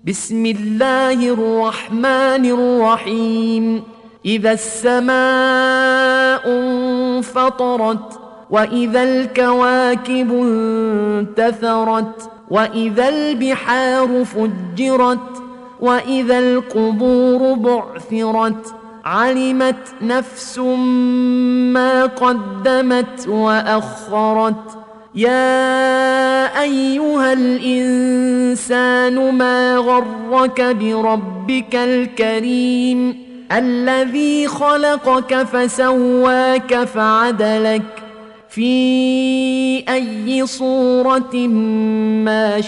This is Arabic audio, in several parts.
بسم الله الرحمن الرحيم. إذا السماء انفطرت وإذا الكواكب انتثرت وإذا البحار فجرت وإذا القبور بعثرت علمت نفس ما قدمت وأخرت. يا أيها الإنسان ما غرك بربك الكريم الذي خلقك فسواك فعدلك في أي صورة ما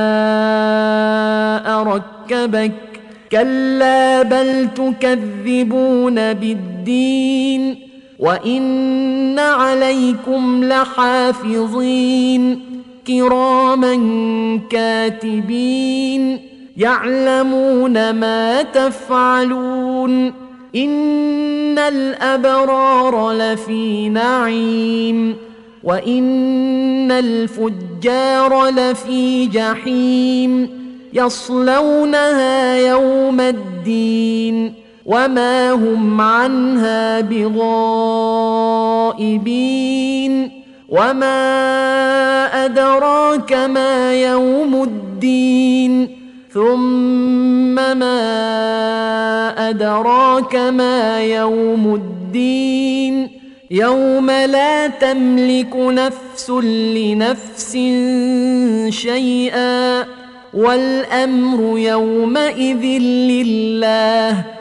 شاء ركبك. كلا بل تكذبون بالدين وإن عليكم لحافظين كراما كاتبين يعلمون ما تفعلون. إن الأبرار لفي نعيم وإن الفجار لفي جحيم يصلونها يوم الدين وما هم عنها بغائبين. وما أدراك ما يوم الدين ثم ما أدراك ما يوم الدين يوم لا تملك نفس لنفس شيئا والأمر يومئذ لله